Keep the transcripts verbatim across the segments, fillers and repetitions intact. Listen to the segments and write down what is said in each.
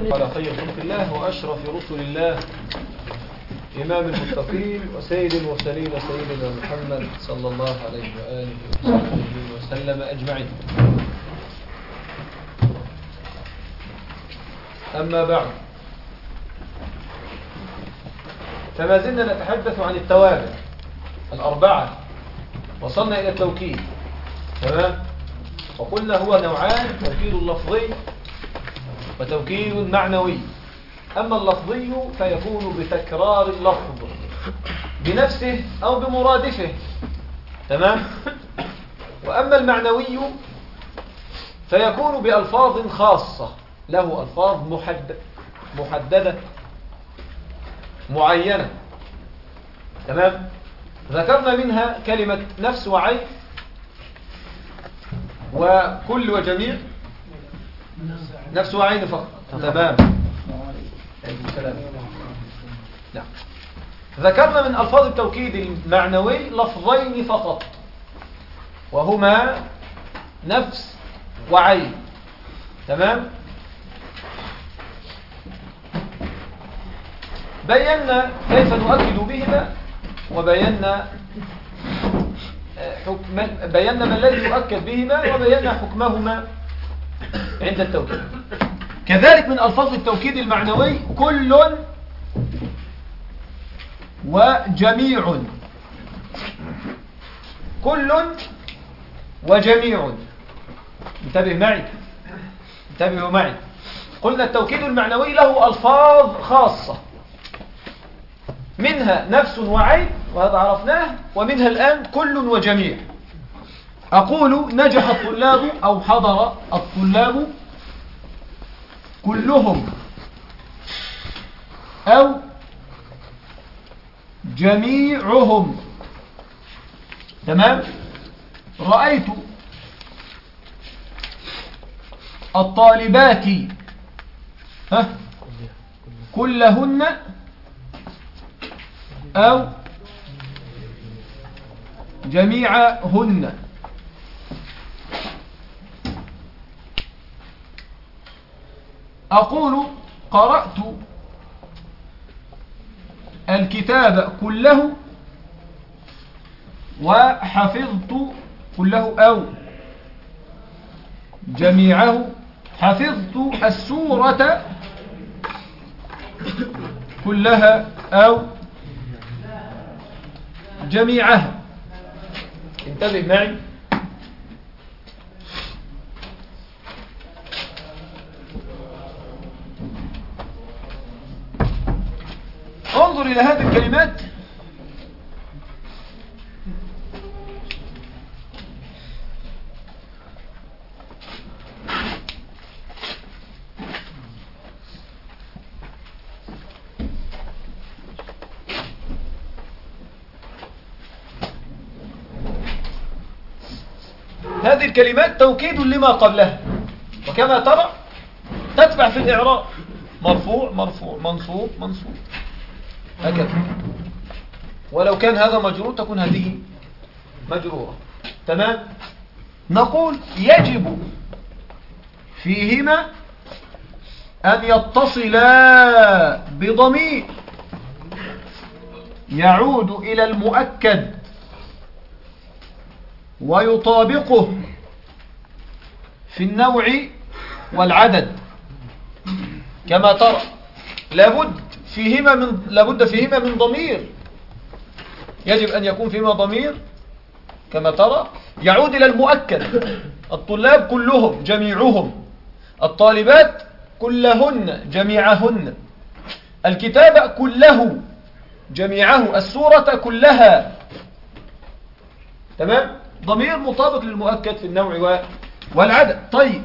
على خير خلق الله وأشرف رسل الله إمام المتقين وسيد المرسلين سيدنا محمد صلى الله عليه وآله وصحبه وسلم أجمعين. أما بعد، فما زلنا نتحدث عن التوابع الأربعة، وصلنا إلى التوكيد. تمام؟ وقلنا هو نوعان: توكيد لفظي وتوكيد معنوي. أما اللفظي فيكون بتكرار اللفظ بنفسه أو بمرادفه. تمام؟ وأما المعنوي فيكون بألفاظ خاصة، له ألفاظ محدد محددة معينة. تمام؟ ذكرنا منها كلمة نفس وعين وكل وجميع. نفس وعين فقط. تمام. نعم. ذكرنا من ألفاظ التوكيد المعنوي لفظين فقط، وهما نفس وعين. تمام. بينا كيف نؤكد بهما، وبينا حكم بينا ما الذي يؤكد بهما، وبينا حكمهما عند التوكيد. كذلك من ألفاظ التوكيد المعنوي كل وجميع. كل وجميع. انتبه معي انتبهوا معي. قلنا التوكيد المعنوي له ألفاظ خاصة، منها نفس وعين وهذا عرفناه، ومنها الآن كل وجميع. أقول نجح الطلاب أو حضر الطلاب كلهم أو جميعهم. تمام. رأيت الطالبات ها كلهن أو جميعهن. أقول قرأت الكتاب كله وحفظت كله أو جميعه. حفظت السورة كلها أو جميعها. انتبه معي. انظر إلى هذه الكلمات. هذه الكلمات توكيد لما قبلها، وكما ترى تتبع في الإعراب مرفوع مرفوع منصوب منصوب هكذا. ولو كان هذا مجرور تكون هذه مجرورة. تمام. نقول يجب فيهما أن يتصلا بضمير يعود إلى المؤكد ويطابقه في النوع والعدد. كما ترى لابد فيهما من لابد فيهما من ضمير، يجب أن يكون فيهما ضمير كما ترى يعود إلى المؤكد. الطلاب كلهم جميعهم، الطالبات كلهن جميعهن، الكتاب كله جميعه، السورة كلها. تمام. ضمير مطابق للمؤكد في النوع والعدد. طيب،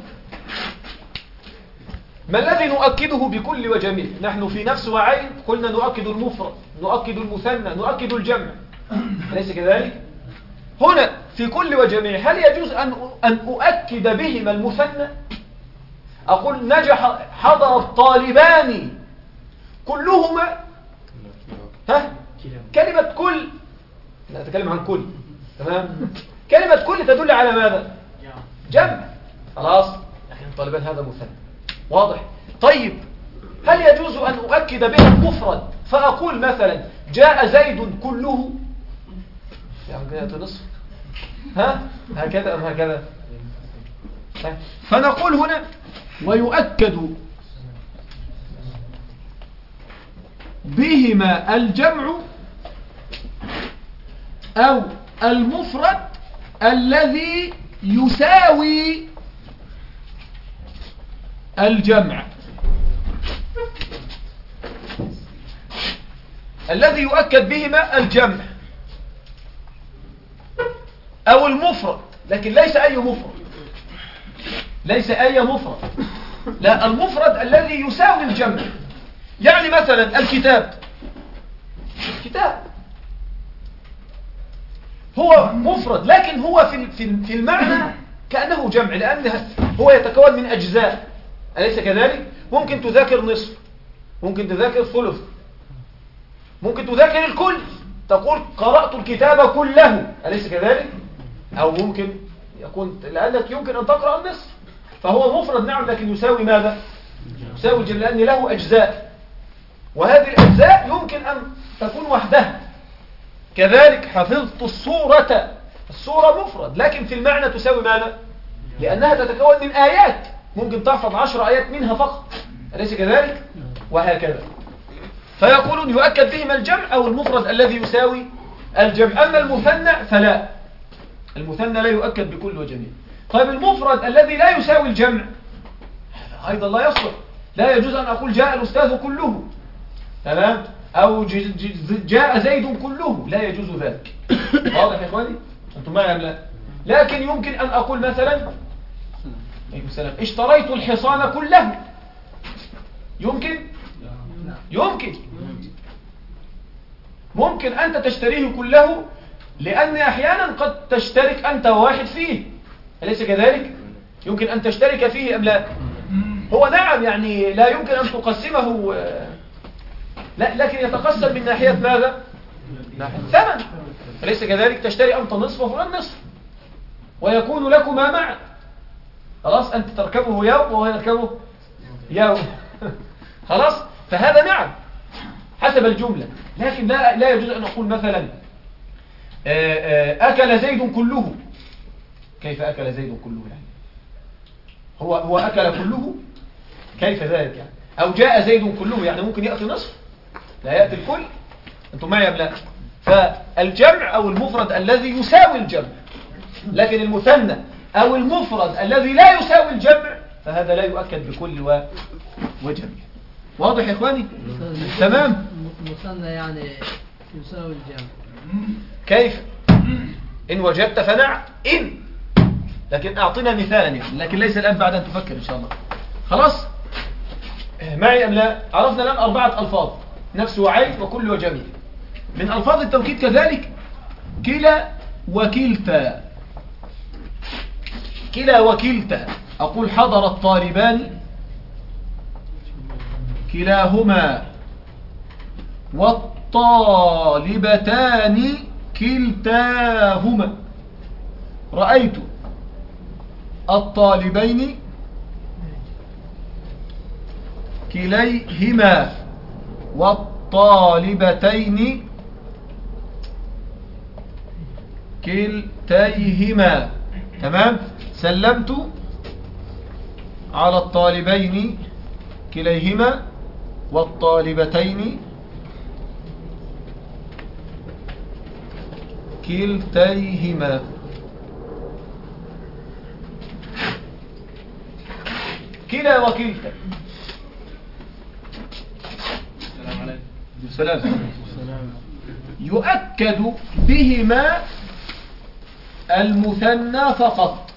ما الذي نؤكده بكل وجميع؟ نحن في نفس وعين قلنا نؤكد المفرد، نؤكد المثنى، نؤكد الجمع، أليس كذلك؟ هنا في كل وجميع هل يجوز أن أن أؤكد بهما المثنى؟ أقول نجح حضر الطالبان كلهما. ها؟ كلمة كل، لا أتكلم عن كل. تمام. كلمة كل تدل على ماذا؟ جمع. خلاص. لكن الطالبان هذا مثنى. واضح. طيب، هل يجوز أن أؤكد بها المفرد فأقول مثلا جاء زيد كله؟ يعني جاءت نصف، ها هكذا أم هكذا؟ فنقول هنا ويؤكد بهما الجمع أو المفرد الذي يساوي الجمع، الذي يؤكد بهما الجمع أو المفرد، لكن ليس أي مفرد، ليس أي مفرد، لا المفرد الذي يساوي الجمع. يعني مثلا الكتاب، كتاب هو مفرد لكن هو في في المعنى كأنه جمع، لأنه هو يتكون من أجزاء، أليس كذلك؟ ممكن تذاكر نصف، ممكن تذاكر ثلث، ممكن تذاكر الكل، تقول قرأت الكتاب كله، أليس كذلك؟ أو ممكن يكون لأنك يمكن أن تقرأ النصف، فهو مفرد نعم لكن يساوي ماذا؟ يساوي الجمع لأن له أجزاء، وهذه الأجزاء يمكن أن تكون وحدها. كذلك حفظت السورة، السورة مفرد لكن في المعنى تساوي ماذا؟ لأنها تتكون من آيات، ممكن تحفظ عشر آيات منها فقط، أليس كذلك؟ وهكذا. فيقولون يؤكد بهما الجمع أو المفرد الذي يساوي الجمع. أما المثنى فلا، المثنى لا يؤكد بكل وجميع. طيب المفرد الذي لا يساوي الجمع أيضا لا يصلح، لا يجوز أن أقول جاء الأستاذ كله، تمام؟ أو جاء زيد كله، لا يجوز ذلك. واضح يا إخواني؟ أنتم معي أم لا؟ لكن يمكن أن أقول مثلا اشتريت الحصان كله، يمكن؟ يمكن ممكن أنت تشتريه كله، لأن أحيانا قد تشترك أنت وواحد فيه، أليس كذلك؟ يمكن أن تشترك فيه أم لا؟ هو نعم يعني لا يمكن أن تقسمه، لا لكن يتقسم من ناحية ماذا؟ ناحية الثمن، أليس كذلك؟ تشتري أنت نصف وفلان نصف ويكون لكما معا، خلاص أنت تركبه يوم وهو يركبه يوم خلاص. فهذا نعم حسب الجملة، لكن لا, لا يجوز أن أقول مثلا أكل زيد كله. كيف أكل زيد كله يعني؟ هو هو أكل كله؟ كيف ذلك يعني؟ أو جاء زيد كله يعني ممكن يأتي نصف لا يأتي الكل. أنتم معي أم لا؟ فالجمع أو المفرد الذي يساوي الجمع، لكن المثنى أو المفرد الذي لا يساوي الجمع فهذا لا يؤكد بكل وجمع. واضح يا إخواني؟ تمام؟ المثنى يعني يساوي الجمع كيف؟ إن وجدت فنعم، إن، لكن أعطينا مثالا يعني، لكن ليس الآن بعد أن تفكر إن شاء الله. خلاص؟ معي أم لا؟ عرفنا الآن أربعة ألفاظ، نفس وعين وكل وجميع. من ألفاظ التوكيد كذلك كلا وكلتا. كلا وكلتا، أقول حضر الطالبان كلاهما والطالبتان كلتاهما، رأيت الطالبين كليهما والطالبتين كلتيهما، تمام؟ سلمت على الطالبين كليهما والطالبتين كلتيهما. كلا وكلتا. السلام عليكم. السلام. يؤكد بهما المثنى فقط.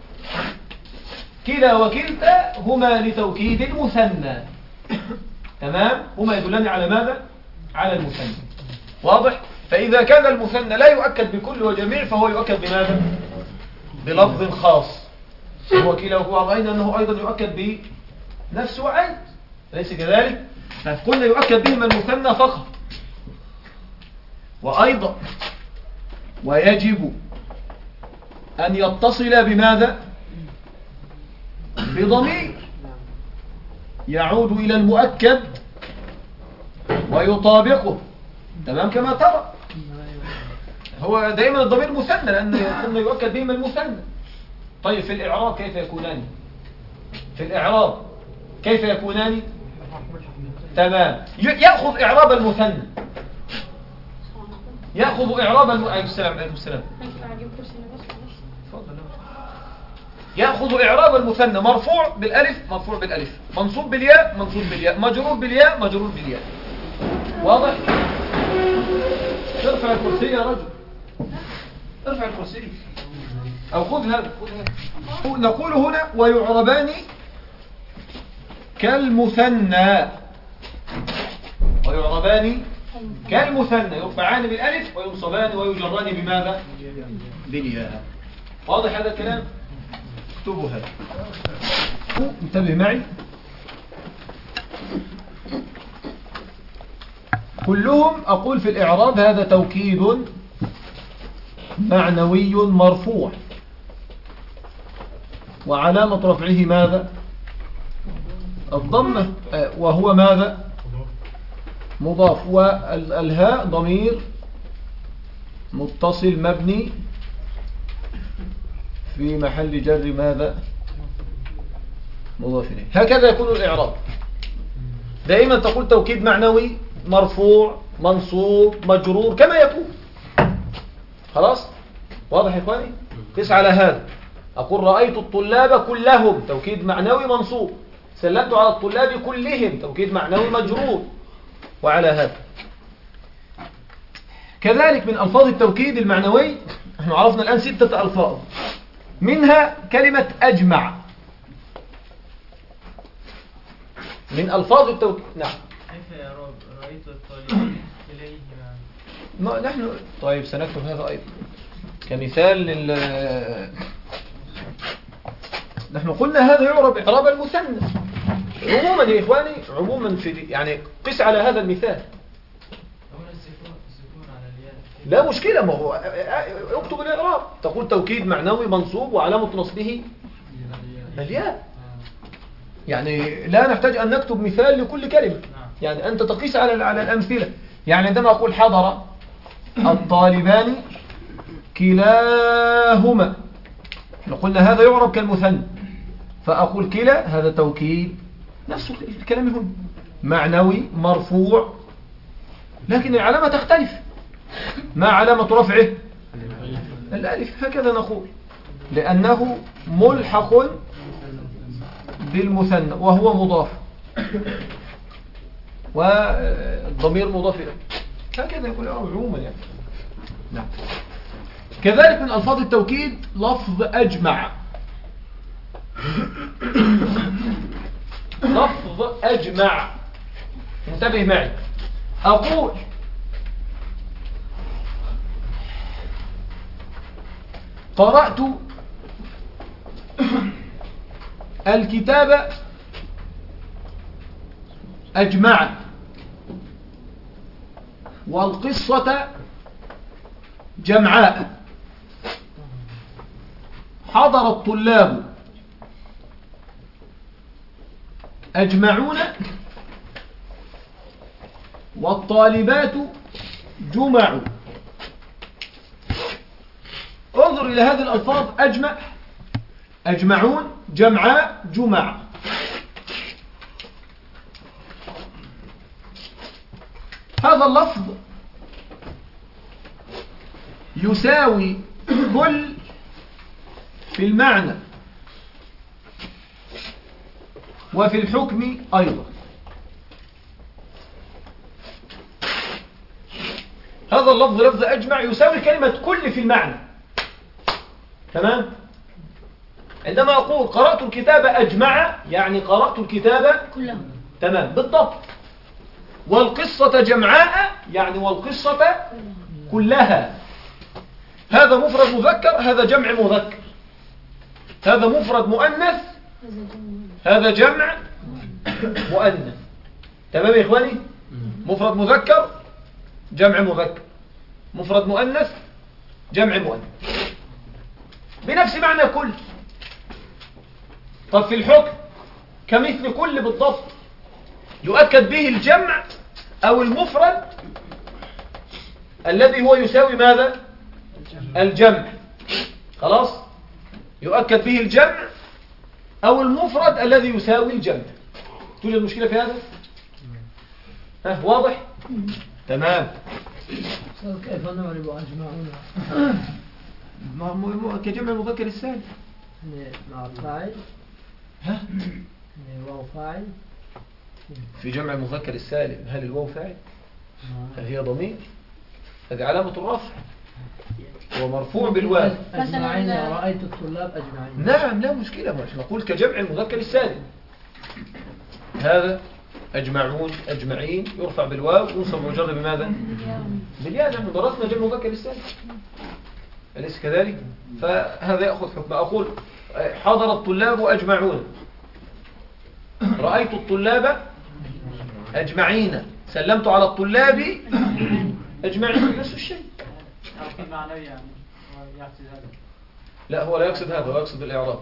كلا وكلتا هما لتوكيد المثنى، تمام؟ هما يدلان على ماذا؟ على المثنى. واضح؟ فإذا كان المثنى لا يؤكد بكل وجميع فهو يؤكد بماذا؟ بلفظ خاص. هو كلا وهو رأينا أنه أيضا يؤكد بنفس وعين، ليس كذلك؟ فقلنا يؤكد بهما المثنى فقط. وأيضا ويجب أن يتصل بماذا؟ بضمير. يعود إلى المؤكد ويطابقه، تمام كما ترى. هو دائما الضمير مثنى لأن قلنا يؤكد بهما المثنى. طيب في الإعراب كيف يكونان؟ في الإعراب كيف يكونان؟ تمام، يأخذ إعراب المثنى، يأخذ إعراب الم... عليكم السلام عليكم السلام يأخذ إعراب المثنى مرفوع بالألف مرفوع بالألف، منصوب بالياء منصوب بالياء، مجرور بالياء مجرور بالياء. واضح؟ ارفع الكرسي يا رجل، ارفع الكرسي أو خذ هذا خذ هذا. نقول هنا ويعربان كالمثنى، ويعربان كالمثنى، يرفعان بالألف وينصبان ويجران بماذا؟ بالياء. واضح هذا الكلام؟ اكتبوا هذا، انتبه معي. كلهم أقول في الإعراب هذا توكيد معنوي مرفوع، وعلامة رفعه ماذا؟ الضمة، وهو ماذا؟ مضاف، والهاء ضمير متصل مبني في محل جر ماذا؟ مضاف إليه. هكذا يكون الإعراب، دائما تقول توكيد معنوي مرفوع منصوب مجرور كما يكون. خلاص؟ واضح يا إخواني؟ قس على هذا، أقول رأيت الطلاب كلهم توكيد معنوي منصوب، سلمت على الطلاب كلهم توكيد معنوي مجرور، وعلى هذا. كذلك من ألفاظ التوكيد المعنوي نحن عرفنا الآن ستة ألفاظ، منها كلمة أجمع. من ألفاظ التوكيد نعم. كيف يا رب رأيت الطالبين إليه ما نحن طيب سنكتب هذا أيضا كمثال لل نحن قلنا هذا يعرب إعراب المثنى عموما يا إخواني، عموما في يعني قس على هذا المثال. لا مشكلة، ما هو اكتب الإعراب، تقول توكيد معنوي منصوب وعلامة نصبه الياء. يعني لا نحتاج أن نكتب مثال لكل كلمة، يعني أنت تقيس على على الأمثلة. يعني عندما أقول حضر الطالبان كلاهما، قلنا هذا يعرب كالمثنى، فأقول كلا هذا توكيد نفس الكلام هنا معنوي مرفوع، لكن العلامة تختلف. ما علامة رفعه؟ الألف، هكذا نقول، لأنه ملحق بالمثنى وهو مضاف والضمير مضاف إليه، هكذا يقول عموما يعني. نعم. كذلك من ألفاظ التوكيد لفظ أجمع. لفظ أجمع، انتبه معي، أقول قرأت الكتاب أجمع، والقصة جمعاء، حضر الطلاب أجمعون، والطالبات جمعوا. انظر إلى هذه الألفاظ، أجمع أجمعون جمعاء جمع. هذا اللفظ يساوي كل في المعنى وفي الحكم أيضا. هذا اللفظ لفظ أجمع يساوي كلمة كل في المعنى، تمام؟ عندما أقول قرأت الكتاب أجمع يعني قرأت الكتاب كله، تمام بالضبط. والقصة جمعاء يعني والقصة كلها. هذا مفرد مذكر، هذا جمع مذكر، هذا مفرد مؤنث، هذا جمع مؤنث، تمام يا إخواني؟ مفرد مذكر جمع مذكر، مفرد مؤنث جمع مؤنث، بنفس معنى كل. طب في الحكم كمثل كل بالضبط، يؤكد به الجمع أو المفرد الذي هو يساوي ماذا؟ الجمع. خلاص؟ يؤكد به الجمع أو المفرد الذي يساوي الجمع. توجد مشكلة في هذا؟ ها واضح؟ تمام. كيف نعرف أجمعون؟ ما مو كجمع المذكر السالم. مع فاعل. ها؟ واو فاعل. في جمع المذكر السالم هل الواو فاعل؟ هل هي ضمير؟ هذه علامة الرفع ومرفوع بالواو. أجمعين رأيت الطلاب أجمعين. نعم لا مشكلة، مش نقول كجمع المذكر السالم. هذا أجمعون أجمعين يرفع بالواو ينصب ويجر بماذا؟ بالياء. نحن درسنا جمع المذكر السالم أليس كذلك؟ فهذا يأخذ حكم. أقول حضر الطلاب أجمعون، رأيت الطلاب أجمعين، سلمت على الطلاب أجمعين. نفس الشيء. لا هو لا يقصد هذا، هو يقصد الإعراب.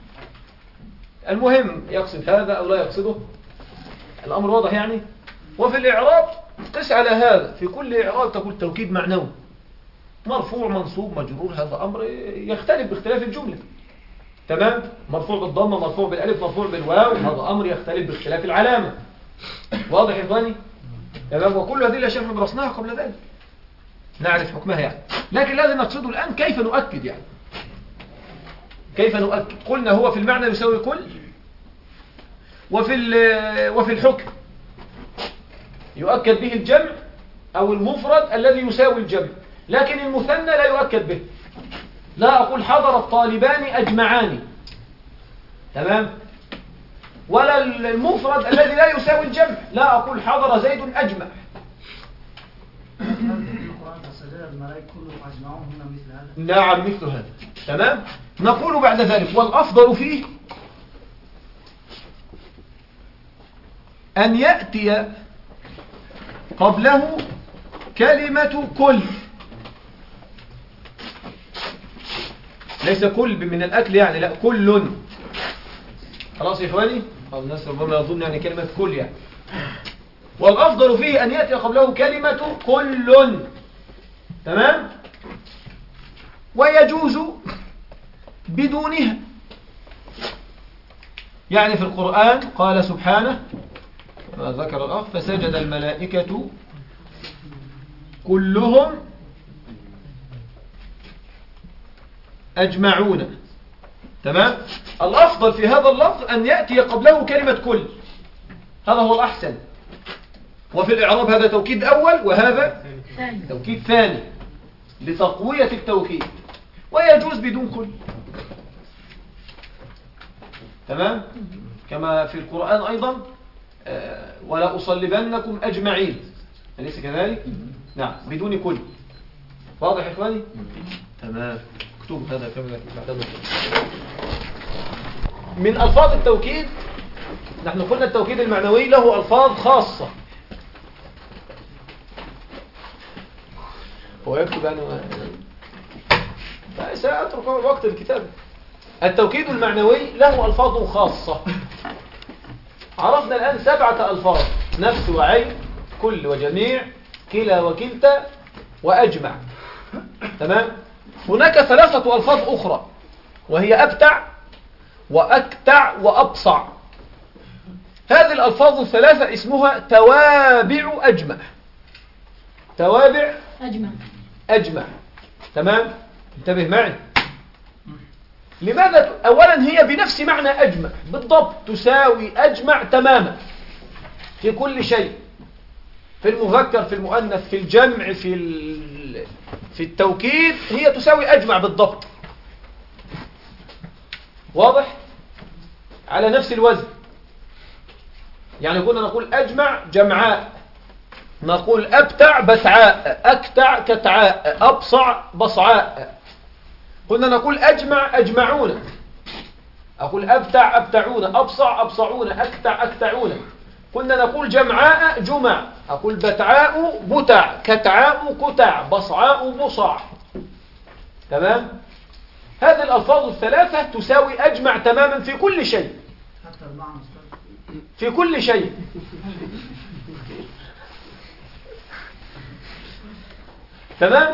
المهم يقصد هذا أو لا يقصده، الأمر واضح يعني. وفي الإعراب قس على هذا، في كل إعراب تقول توكيد معنوي مرفوع منصوب مجرور، هذا أمر يختلف باختلاف الجملة. تمام؟ مرفوع بالضمة مرفوع بالألف مرفوع بالواو، هذا أمر يختلف باختلاف العلامة. واضح يا إخواني؟ تمام. وكل هذه الأشياء احنا درسناها قبل ذلك نعرف حكمها يعني. لكن لازم نقصده الآن كيف نؤكد يعني. كيف نؤكد؟ قلنا هو في المعنى يساوي كل، وفي وفي الحكم يؤكد به الجمع أو المفرد الذي يساوي الجمع، لكن المثنى لا يؤكد به. لا أقول حضر الطالبان أجمعان، تمام؟ ولا المفرد الذي لا يساوي الجمع، لا أقول حضر زيد أجمع. نعم مثل هذا. تمام. نقول بعد ذلك والأفضل فيه أن يأتي قبله كلمة كل، ليس كل من الأكل يعني، لا كل. خلاص يا إخواني؟ الناس ربما يظن يعني كلمة كل يعني. والأفضل فيه أن يأتي قبله كلمة كل. تمام؟ ويجوز بدونها. يعني في القرآن قال سبحانه ما ذكر الأخ فسجد الملائكة كلهم أجمعون. تمام؟ الأفضل في هذا اللفظ أن يأتي قبله كلمة كل، هذا هو الأحسن. وفي الإعراب هذا توكيد أول وهذا توكيد ثاني لتقوية التوكيد. ويجوز بدون كل. تمام؟ كما في القرآن أيضا آه ولا أصلبنكم أجمعين، أليس كذلك؟ نعم بدون كل. واضح يا إخواني؟ تمام. اكتب هذا كما من ألفاظ التوكيد. نحن قلنا التوكيد المعنوي له ألفاظ خاصة. هو يكتب أنا سأترك وقت الكتاب. التوكيد المعنوي له ألفاظ خاصة. عرفنا الآن سبعة ألفاظ: نفس وعين، كل وجميع، كلا وكلتا، وأجمع. تمام؟ هناك ثلاثة ألفاظ أخرى وهي أبتع وأكتع وأبصع. هذه الألفاظ الثلاثة اسمها توابع أجمع. توابع أجمع أجمع. تمام؟ انتبه معي. لماذا؟ أولا هي بنفس معنى أجمع بالضبط، تساوي أجمع تماما في كل شيء، في المذكر في المؤنث في الجمع في في التوكيد، هي تساوي أجمع بالضبط. واضح؟ على نفس الوزن. يعني كنا نقول أجمع جمعاء، نقول أبتع بتعاء، أكتع كتعاء، أبصع بصعاء. كنا نقول أجمع أجمعون، أقول أبتع أبتعون، أبصع أبصعون، أكتع أكتعون. كنا نقول جمعاء جمع، أقول بتعاء بتع، كتعاء كتع، بصعاء بصع. تمام؟ هذه الألفاظ الثلاثة تساوي أجمع تماما في كل شيء. حتى المعنى في كل شيء. تمام.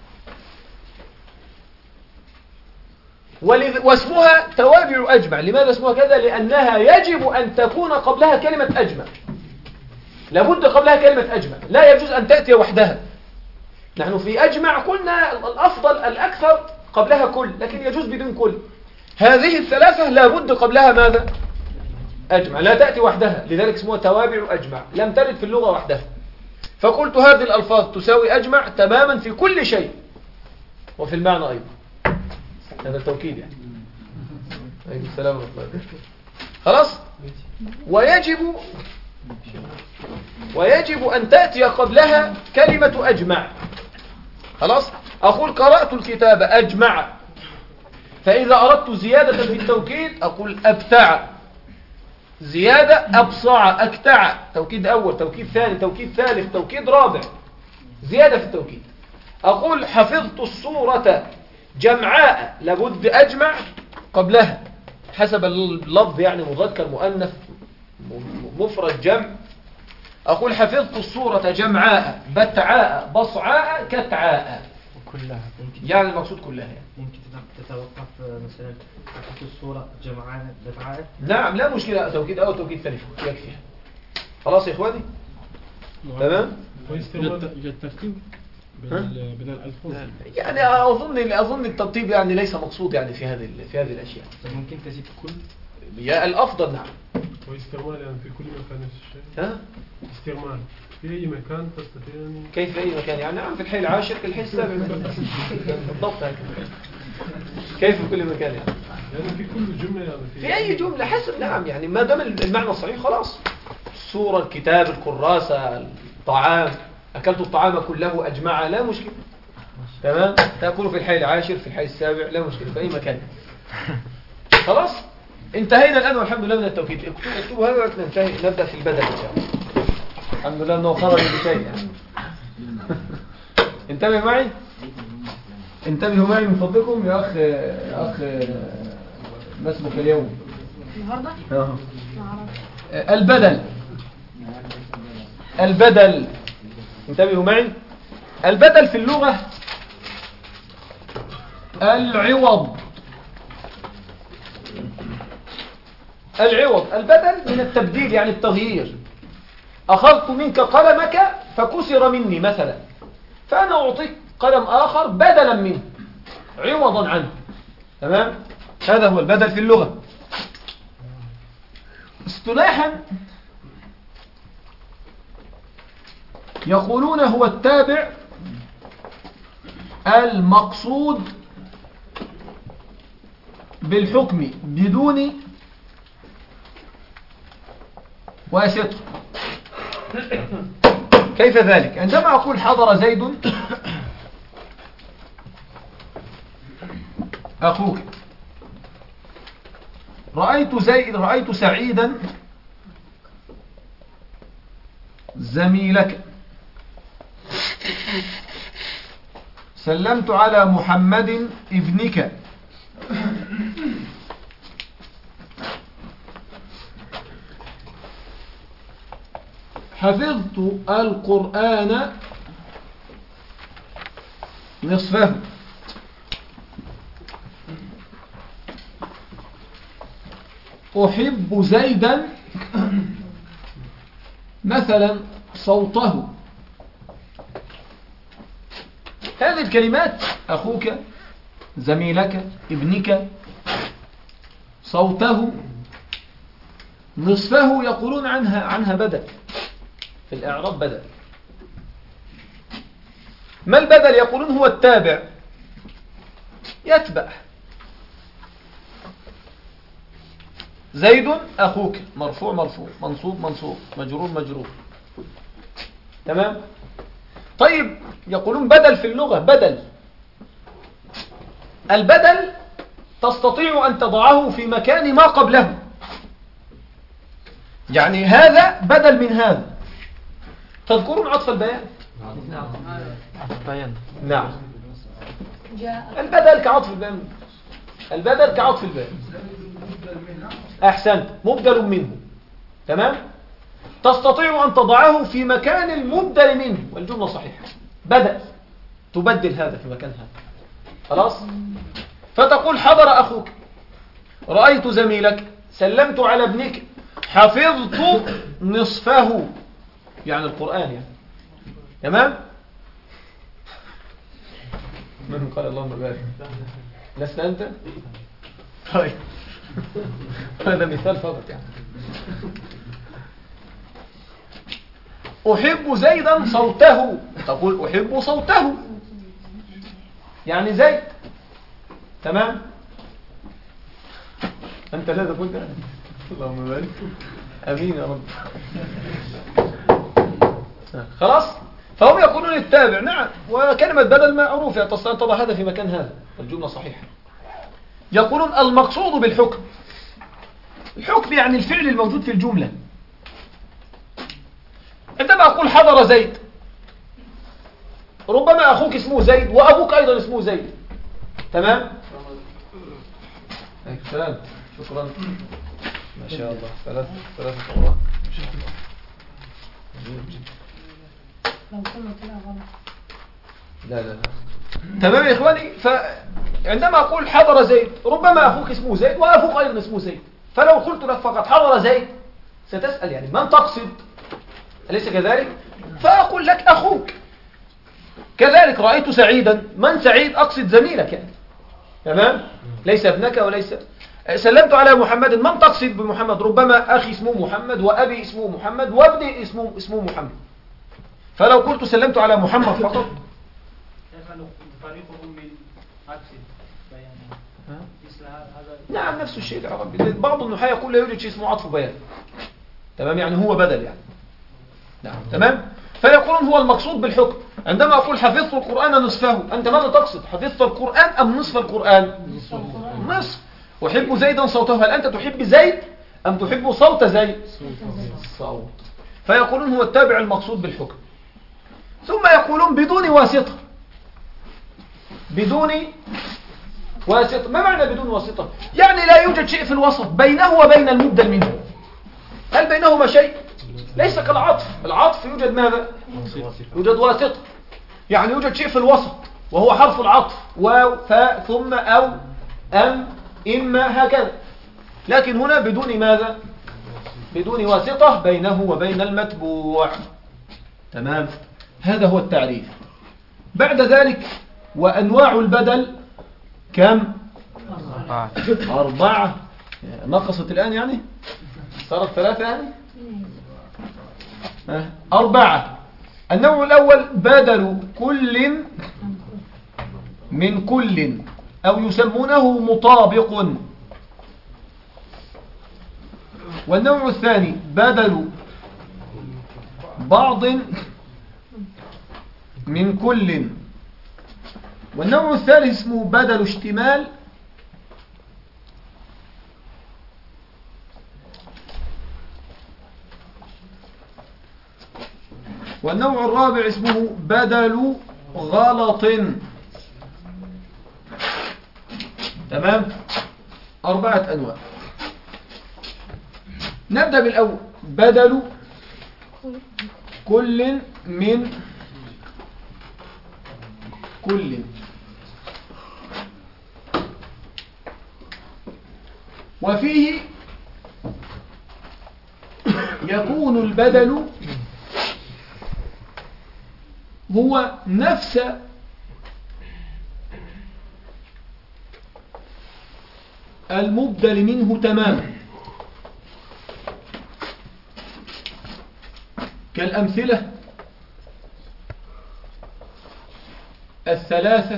واسمها توابع أجمع. لماذا اسمها كذا؟ لأنها يجب أن تكون قبلها كلمة أجمع، لابد قبلها كلمة أجمع، لا يجوز أن تأتي وحدها. نحن في أجمع قلنا الأفضل الأكثر قبلها كل، لكن يجوز بدون كل. هذه الثلاثة لابد قبلها ماذا؟ أجمع، لا تأتي وحدها، لذلك اسمها توابع أجمع، لم ترد في اللغة وحدها. فقلت هذه الألفاظ تساوي أجمع تماما في كل شيء وفي المعنى أيضا. هذا التوكيد يعني. عليكم السلام ورحمة الله. خلاص. ويجب ويجب أن تأتي قبلها كلمة أجمع. خلاص. أقول قرأت الكتاب أجمع، فإذا أردت زيادة في التوكيد أقول أبتع، زيادة أبصع، أكتع، توكيد أول، توكيد ثاني، توكيد ثالث، توكيد رابع، زيادة في التوكيد. أقول حفظت الصورة جمعاء، لابد أجمع قبلها حسب اللفظ، يعني مذكر مؤنث مفرد جمع. أقول حفظت الصورة جمعاء، بتعاء، بصعاء، كتعاء، وكلها ممكن يعني المقصود كلها يعني. ممكن تتوقف مثلا حفظت الصورة جمعاء بتعاء. نعم لا مشكلة، توكيد أول توكيد ثاني يكفي. خلاص يا إخواني. تمام. الترتيب بين بين الألفاظ يعني أظن أظن الترتيب يعني ليس مقصود يعني في هذه في هذه الأشياء. ممكن تزيد كل. يا الأفضل نعم. واستعمال يعني في كل مكان نفس الشيء. ها؟ استعمال في أي مكان تستطيع يعني. كيف في أي مكان يعني؟ نعم في الحي العاشر في الحي السابع بالضبط هكذا. كيف في كل مكان يعني؟ يعني في كل جملة يعني في, في أي جملة حسب. نعم يعني ما دام المعنى الصحيح خلاص. الصورة، الكتاب، الكراسة، الطعام، أكلت الطعام كله أجمع، لا مشكلة. تمام. تأكل في الحي العاشر في الحي السابع لا مشكلة، في أي مكان. خلاص انتهينا الآن والحمد لله من التوكيد. اكتبوا اكتبوا هذا وننتهي، نبدأ في البدل إن شاء الله. الحمد لله أنه خرج بشيء يعني. انتبه معي، انتبهوا معي من فضلكم يا أخ يا أخ ما اسمك اليوم؟ النهارده؟ اه البدل. البدل انتبهوا معي. البدل في اللغة العوض. العوض البدل من التبديل يعني التغيير. أخذت منك قلمك فكسر مني مثلا، فأنا أعطيك قلم آخر بدلا منه عوضا عنه. تمام. هذا هو البدل في اللغة. اصطلاحا يقولون هو التابع المقصود بالحكم بدون واسطة. كيف ذلك؟ عندما أقول حضر زيد أخوك، رأيت زيد رأيت سعيدا زميلك، سلمت على محمد ابنك، حفظت القرآن نصفه، أحب زيدا مثلا صوته. هذه الكلمات أخوك، زميلك، ابنك، صوته، نصفه، يقولون عنها عنها بدل في الإعراب بدل. ما البدل؟ يقولون هو التابع يتبع. زيد أخوك، مرفوع مرفوع، منصوب منصوب، مجرور مجرور. تمام. طيب يقولون بدل في اللغة بدل. البدل تستطيع أن تضعه في مكان ما قبله، يعني هذا بدل من هذا. تذكرون عطف البيان؟ بيان. نعم. البدل كعطف البيان. البدل كعطف البيان. أحسنت. مبدل منه. تمام؟ تستطيع أن تضعه في مكان المبدل منه، والجملة صحيحة. بدل، تبدل هذا في مكان هذا. خلاص؟ فتقول حضر أخوك، رأيت زميلك، سلمت على ابنك، حفظت نصفه، يعني القرآن يعني. تمام؟ من قال اللهم بارك؟ لست أنت؟ طيب هذا مثال فقط يعني. أحب زيدا صوته، تقول أحب صوته يعني زيد. تمام؟ أنت لا تقول ده. اللهم بارك. أمين يا رب. خلاص؟ فهم يقولون التابع. نعم، وكلمة بدل معروف، يعني تستطيع تضع هذا في مكان هذا، الجملة صحيحة. يقولون المقصود بالحكم، الحكم يعني الفعل الموجود في الجملة. عندما أقول حضر زيد، ربما أخوك اسمه زيد وأبوك أيضا اسمه زيد. تمام؟ سلام، شكرا، ما شاء الله. ثلاثة ثلاثة أوراق، ما شاء الله. لا لا لا. تمام يا إخواني. فعندما أقول حضر زيد، ربما أخوك اسمه زيد وأبوك أيضا اسمه زيد. فلو قلت لك فقط حضر زيد، ستسأل يعني من تقصد، أليس كذلك؟ فأقول لك أخوك. كذلك رأيت سعيدا، من سعيد؟ أقصد زميلك يعني. تمام؟ ليس ابنك وليس. سلمت على محمد، من تقصد بمحمد؟ ربما أخي اسمه محمد وأبي اسمه محمد وابني اسمه اسمه محمد. فلو قلت سلمت على محمد فقط، نعم نفس الشيء العربي. بعض النحاة يقول لا يوجد شيء اسمه عطف بيان. تمام؟ يعني هو بدل يعني. نعم تمام. فيقولون هو المقصود بالحكم. عندما أقول حفظت القرآن نصفه، أنت ماذا تقصد؟ حفظت القرآن أم نصف القرآن؟ نصف. أحب زيدا صوته، هل أنت تحب زيد أم تحب صوت زيد؟ صوت. فيقولون هو التابع المقصود بالحكم. ثم يقولون بدون واسطة، بدون واسطة. ما معنى بدون واسطة؟ يعني لا يوجد شيء في الوسط بينه وبين المبدل منه. هل بينهما شيء؟ ليس كالعطف. العطف يوجد ماذا؟ يوجد واسطة، يعني يوجد شيء في الوسط وهو حرف العطف، واو فاء ثم أو أم إما هكذا. لكن هنا بدون ماذا؟ بدون واسطة بينه وبين المتبوع. تمام؟ هذا هو التعريف. بعد ذلك وأنواع البدل كم؟ أربعة. أربعة. نقصت الآن يعني؟ صارت ثلاثة يعني؟ أربعة. النوع الأول بدل كل من كل، أو يسمونه مطابق. والنوع الثاني بدل بعض من كل. والنوع الثالث اسمه بدل اشتمال. والنوع الرابع اسمه بدل غلط. تمام؟ أربعة أنواع. نبدأ بالأول، بدل كل من كل. وفيه يكون البدل هو نفس المبدل منه تماما، كالأمثلة الثلاثة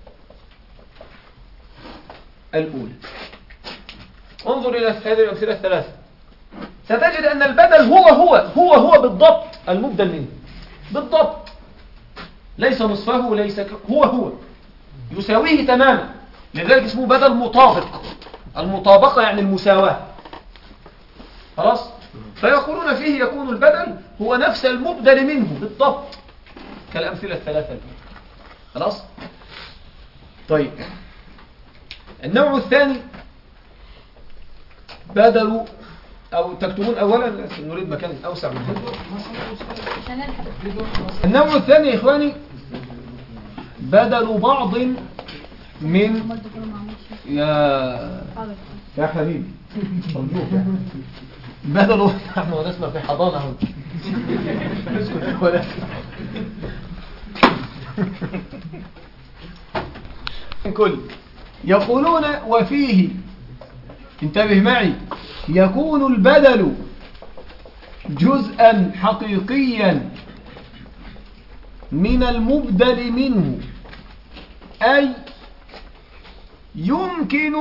الأولى. انظر إلى هذه الأمثلة الثلاثة، ستجد أن البدل هو هو هو هو بالضبط المبدل منه، بالضبط، ليس نصفه وليس ك... هو هو يساويه تماما. لذلك اسمه بدل مطابق. المطابقة يعني المساواة. خلاص؟ فيقولون فيه يكون البدل هو نفس المبدل منه بالضبط، كالأمثلة الثلاثة الأولى. خلاص؟ طيب، النوع الثاني بدل أو تكتبون أولا نريد مكان أوسع من هذا. النوع الثاني يا إخواني بدل بعض من يا يا حبيبي أرجوك بدل نحن ونسمع في حضانة اسكت ولا كل يقولون وفيه انتبه معي يكون البدل جزءا حقيقيا من المبدل منه أي يمكن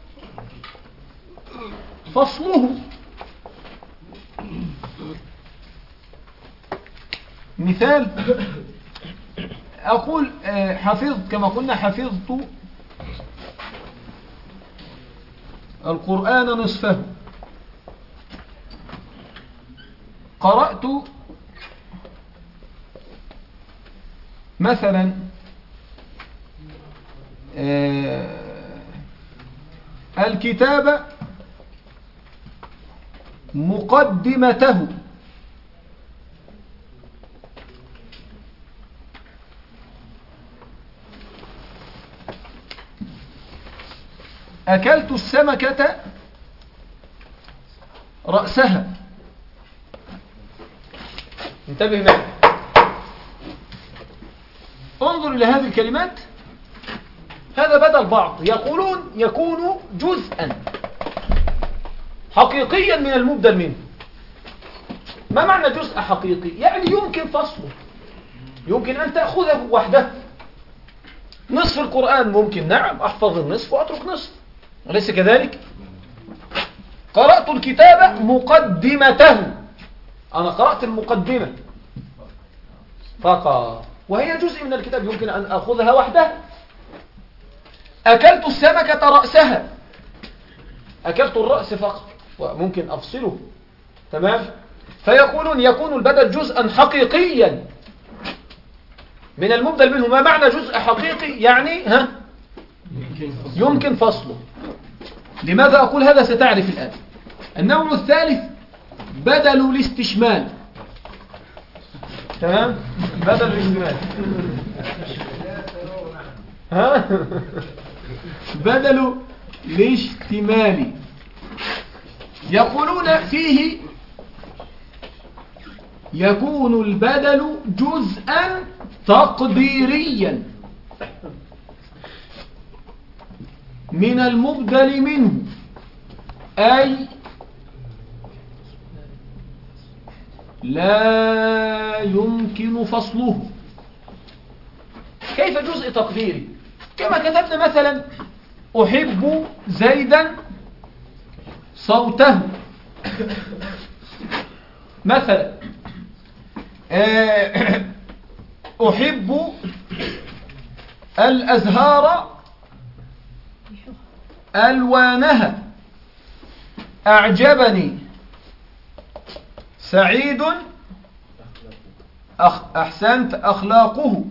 فصله. مثال أقول حفظت كما قلنا حفظت القرآن نصفه، قرأت مثلا الكتاب مقدمته، أكلت السمكة رأسها. انتبه معي، انظر إلى هذه الكلمات، هذا بدل بعض. يقولون يكون جزءا حقيقيا من المبدل منه. ما معنى جزء حقيقي؟ يعني يمكن فصله، يمكن أن تأخذه وحده. نصف القرآن ممكن نعم أحفظ النصف وأترك نصف، أليس كذلك؟ قرأت الكتاب مقدمته، أنا قرأت المقدمة فقط وهي جزء من الكتاب يمكن أن أخذها وحدها. أكلت السمكة رأسها، أكلت الرأس فقط وممكن أفصله. تمام؟ فيقولون يكون البدل جزءا حقيقيا من المبدل منه. ما معنى جزء حقيقي؟ يعني ها يمكن فصله. لماذا أقول هذا ستعرف الآن. النوع الثالث بدل الاستشمال. تمام؟ بدل الاستشمال ها بدل الاشتمال. يقولون فيه يكون البدل جزءا تقديريا من المبدل منه أي لا يمكن فصله. كيف جزء تقديري؟ كما كتبنا مثلا أحب زيدا صوته مثلا، أحب الأزهار ألوانها، أعجبني سعيد أخ أحسنت أخلاقه،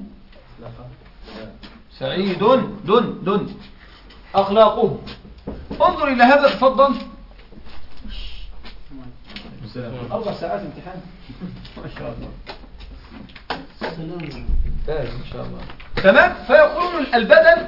سعيد دن دن أخلاقه. انظر إلى هذا تفضل. أربع ساعات امتحان ما شاء الله ممتاز إن شاء الله. تمام. فيقولون البدل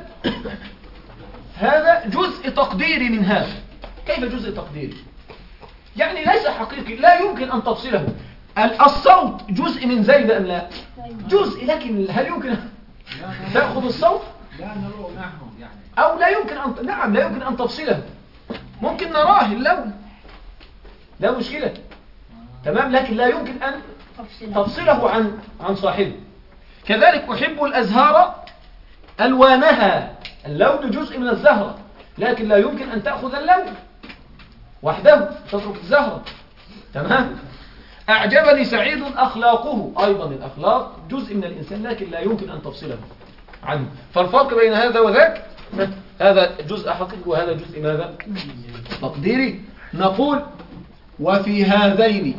هذا جزء تقديري من هذا. كيف جزء تقديري؟ يعني ليس حقيقي، لا يمكن أن تفصله. الصوت جزء من زيد أم لا؟ جزء، لكن هل يمكن تأخذ الصوت؟ أو لا يمكن أن نعم لا يمكن أن تفصله. ممكن نراه اللون لا مشكلة، تمام، لكن لا يمكن أن تفصله عن عن صاحبه. كذلك أحب الأزهار ألوانها، اللون جزء من الزهرة، لكن لا يمكن أن تأخذ اللون وحده تترك الزهرة. تمام. أعجبني سعيد أخلاقه، أيضا الأخلاق جزء من الإنسان لكن لا يمكن أن تفصله عنه. فالفرق بين هذا وذاك، هذا جزء حقيقي وهذا جزء ماذا؟ تقديري. نقول وفي هذين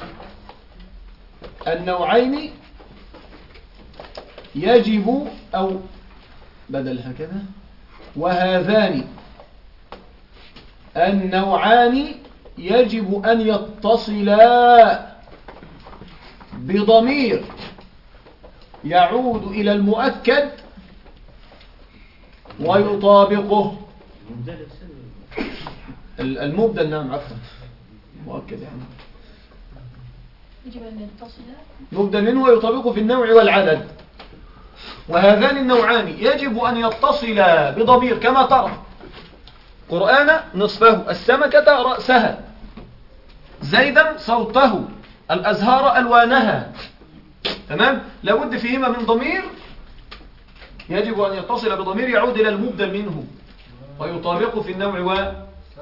النوعين يجب، أو بدل هكذا، وهذان النوعان يجب أن يتصلا بضمير يعود إلى المؤكد ويطابقه المبدل. نعم عفوا مؤكد يعني يجب أن يتصل مبدل منه ويطابقه في النوع والعدد. وهذان النوعان يجب أن يتصلا بضمير كما ترى قرآن نصفه، السمكة رأسها، زيدا صوته، الأزهار ألوانها. تمام؟ لابد فيهما من ضمير يجب أن يتصل بضمير يعود إلى المبدل منه ويطابقه في النوع و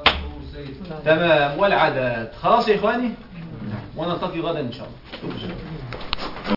تمام والعدد. خلاص يا إخواني، ونلتقي غدا إن شاء الله.